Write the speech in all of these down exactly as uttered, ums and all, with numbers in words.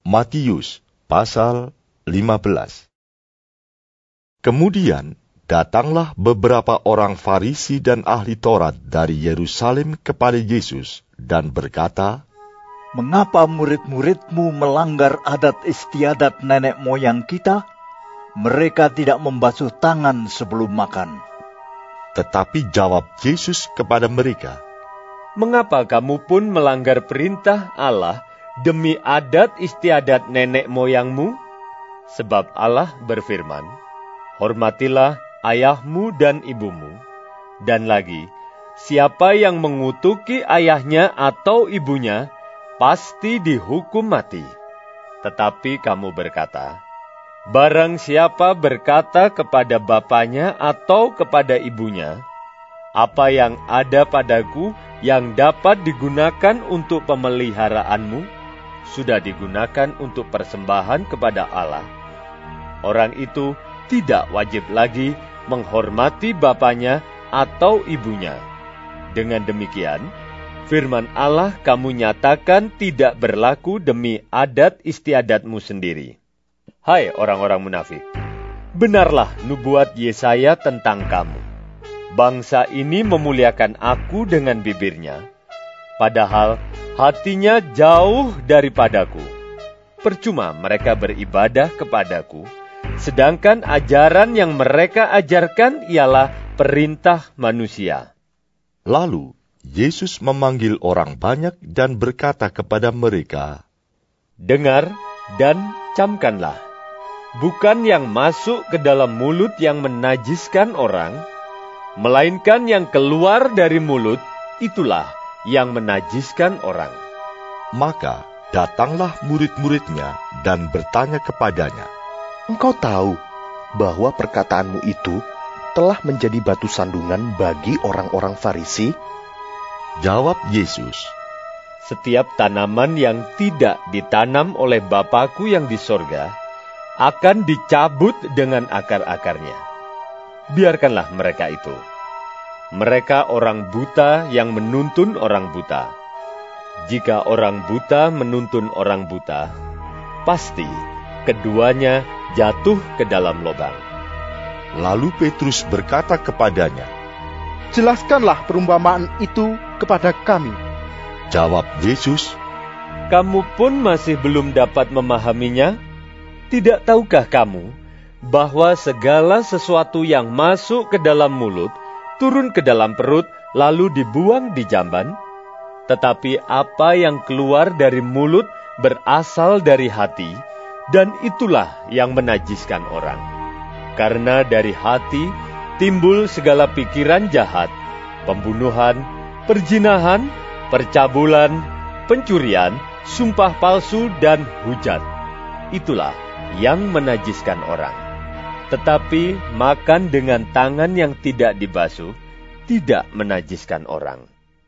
Matius pasal lima belas. Kemudian datanglah beberapa orang Farisi dan ahli Taurat dari Yerusalem kepada Yesus dan berkata, "Mengapa murid-muridmu melanggar adat istiadat nenek moyang kita? Mereka tidak membasuh tangan sebelum makan." Tetapi jawab Yesus kepada mereka, "Mengapa kamu pun melanggar perintah Allah demi adat istiadat nenek moyangmu? Sebab Allah berfirman, hormatilah ayahmu dan ibumu. Dan lagi, siapa yang mengutuki ayahnya atau ibunya, pasti dihukum mati. Tetapi kamu berkata, barang siapa berkata kepada bapanya atau kepada ibunya, apa yang ada padaku yang dapat digunakan untuk pemeliharaanmu, sudah digunakan untuk persembahan kepada Allah. Orang itu tidak wajib lagi menghormati bapanya atau ibunya. Dengan demikian, firman Allah kamu nyatakan tidak berlaku demi adat istiadatmu sendiri. Hai orang-orang munafik, benarlah nubuat Yesaya tentang kamu. Bangsa ini memuliakan aku dengan bibirnya, padahal hatinya jauh daripadaku. Percuma mereka beribadah kepadaku, sedangkan ajaran yang mereka ajarkan ialah perintah manusia." Lalu Yesus memanggil orang banyak dan berkata kepada mereka, "Dengar dan camkanlah. Bukan yang masuk ke dalam mulut yang menajiskan orang, melainkan yang keluar dari mulut, itulah yang menajiskan orang." Maka datanglah murid-muridnya dan bertanya kepadanya, "Engkau tahu bahwa perkataanmu itu telah menjadi batu sandungan bagi orang-orang Farisi?" Jawab Yesus, "Setiap tanaman yang tidak ditanam oleh Bapa-Ku yang di sorga akan dicabut dengan akar-akarnya. Biarkanlah mereka itu. Mereka orang buta yang menuntun orang buta. Jika orang buta menuntun orang buta, pasti keduanya jatuh ke dalam lubang." Lalu Petrus berkata kepadanya, "Jelaskanlah perumpamaan itu kepada kami." Jawab Yesus, "Kamu pun masih belum dapat memahaminya? Tidak tahukah kamu bahwa segala sesuatu yang masuk ke dalam mulut, turun ke dalam perut, lalu dibuang di jamban? Tetapi apa yang keluar dari mulut berasal dari hati, dan itulah yang menajiskan orang. Karena dari hati timbul segala pikiran jahat, pembunuhan, perzinahan, percabulan, pencurian, sumpah palsu, dan hujat. Itulah yang menajiskan orang. Tetapi makan dengan tangan yang tidak dibasuh tidak menajiskan orang."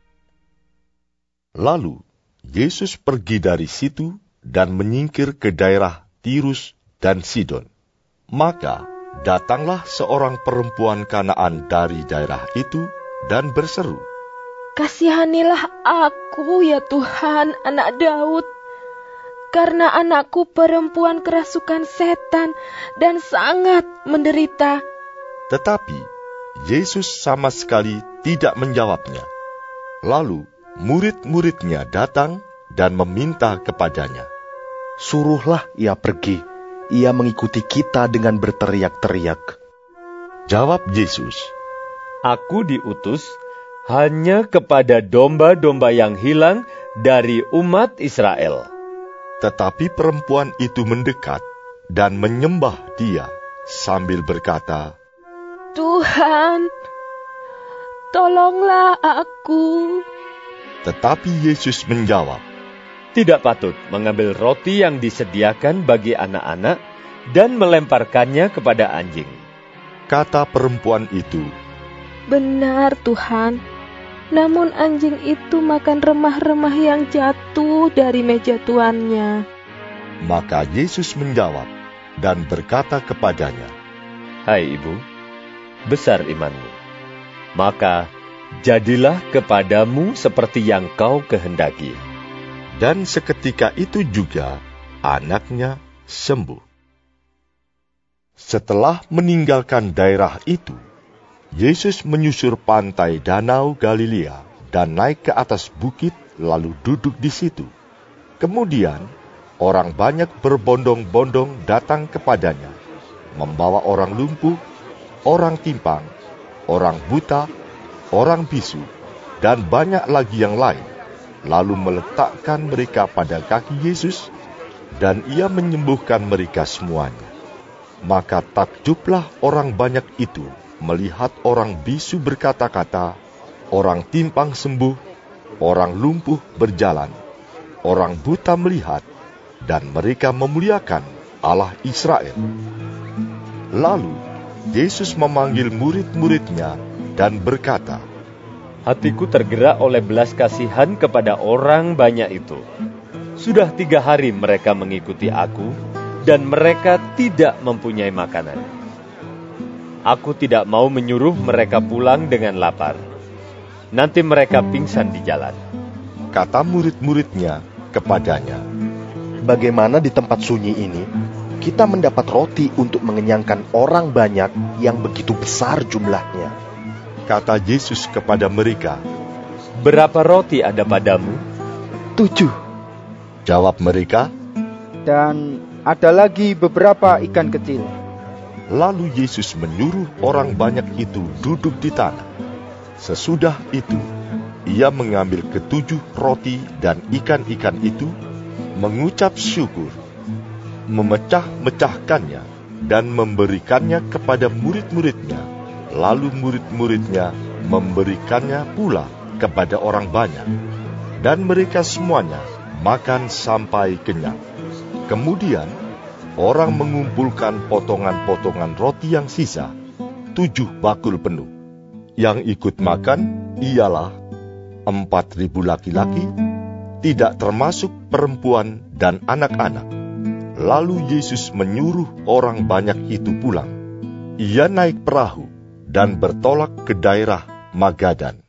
Lalu Yesus pergi dari situ dan menyingkir ke daerah Tirus dan Sidon. Maka datanglah seorang perempuan Kanaan dari daerah itu dan berseru, "Kasihanilah aku ya Tuhan, anak Daud, karena anakku perempuan kerasukan setan dan sangat menderita." Tetapi Yesus sama sekali tidak menjawabnya. Lalu murid-muridnya datang dan meminta kepadanya, "Suruhlah ia pergi, ia mengikuti kita dengan berteriak-teriak." Jawab Yesus, "Aku diutus hanya kepada domba-domba yang hilang dari umat Israel." Tetapi perempuan itu mendekat dan menyembah dia sambil berkata, "Tuhan, tolonglah aku." Tetapi Yesus menjawab, "Tidak patut mengambil roti yang disediakan bagi anak-anak dan melemparkannya kepada anjing." Kata perempuan itu, "Benar Tuhan, namun anjing itu makan remah-remah yang jatuh dari meja tuannya." Maka Yesus menjawab dan berkata kepadanya, "Hai ibu, besar imanmu. Maka jadilah kepadamu seperti yang kau kehendaki." Dan seketika itu juga anaknya sembuh. Setelah meninggalkan daerah itu, Yesus menyusur pantai Danau Galilea dan naik ke atas bukit lalu duduk di situ. Kemudian, orang banyak berbondong-bondong datang kepadanya, membawa orang lumpuh, orang timpang, orang buta, orang bisu, dan banyak lagi yang lain, lalu meletakkan mereka pada kaki Yesus, dan ia menyembuhkan mereka semuanya. Maka takjublah orang banyak itu melihat orang bisu berkata-kata, orang timpang sembuh, orang lumpuh berjalan, orang buta melihat, dan mereka memuliakan Allah Israel. Lalu Yesus memanggil murid-muridnya dan berkata, Hatiku tergerak oleh belas kasihan kepada orang banyak itu. Sudah tiga hari mereka mengikuti aku, dan mereka tidak mempunyai makanan. Aku tidak mau menyuruh mereka pulang dengan lapar. Nanti mereka pingsan di jalan. Kata murid-muridnya kepadanya, Bagaimana di tempat sunyi ini, kita mendapat roti untuk mengenyangkan orang banyak yang begitu besar jumlahnya? Kata Yesus kepada mereka, Berapa roti ada padamu? Tujuh. Jawab mereka, Dan ada lagi beberapa ikan kecil. lalu Yesus menyuruh orang banyak itu duduk di tanah. Sesudah itu, ia mengambil ketujuh roti dan ikan-ikan itu, mengucap syukur, memecah-mecahkannya, dan memberikannya kepada murid-muridnya. Lalu murid-muridnya memberikannya pula kepada orang banyak, dan mereka semuanya makan sampai kenyang. Kemudian, orang mengumpulkan potongan-potongan roti yang sisa, tujuh bakul penuh. Yang ikut makan ialah empat ribu laki-laki, tidak termasuk perempuan dan anak-anak. Lalu Yesus menyuruh orang banyak itu pulang. Ia naik perahu dan bertolak ke daerah Magadan.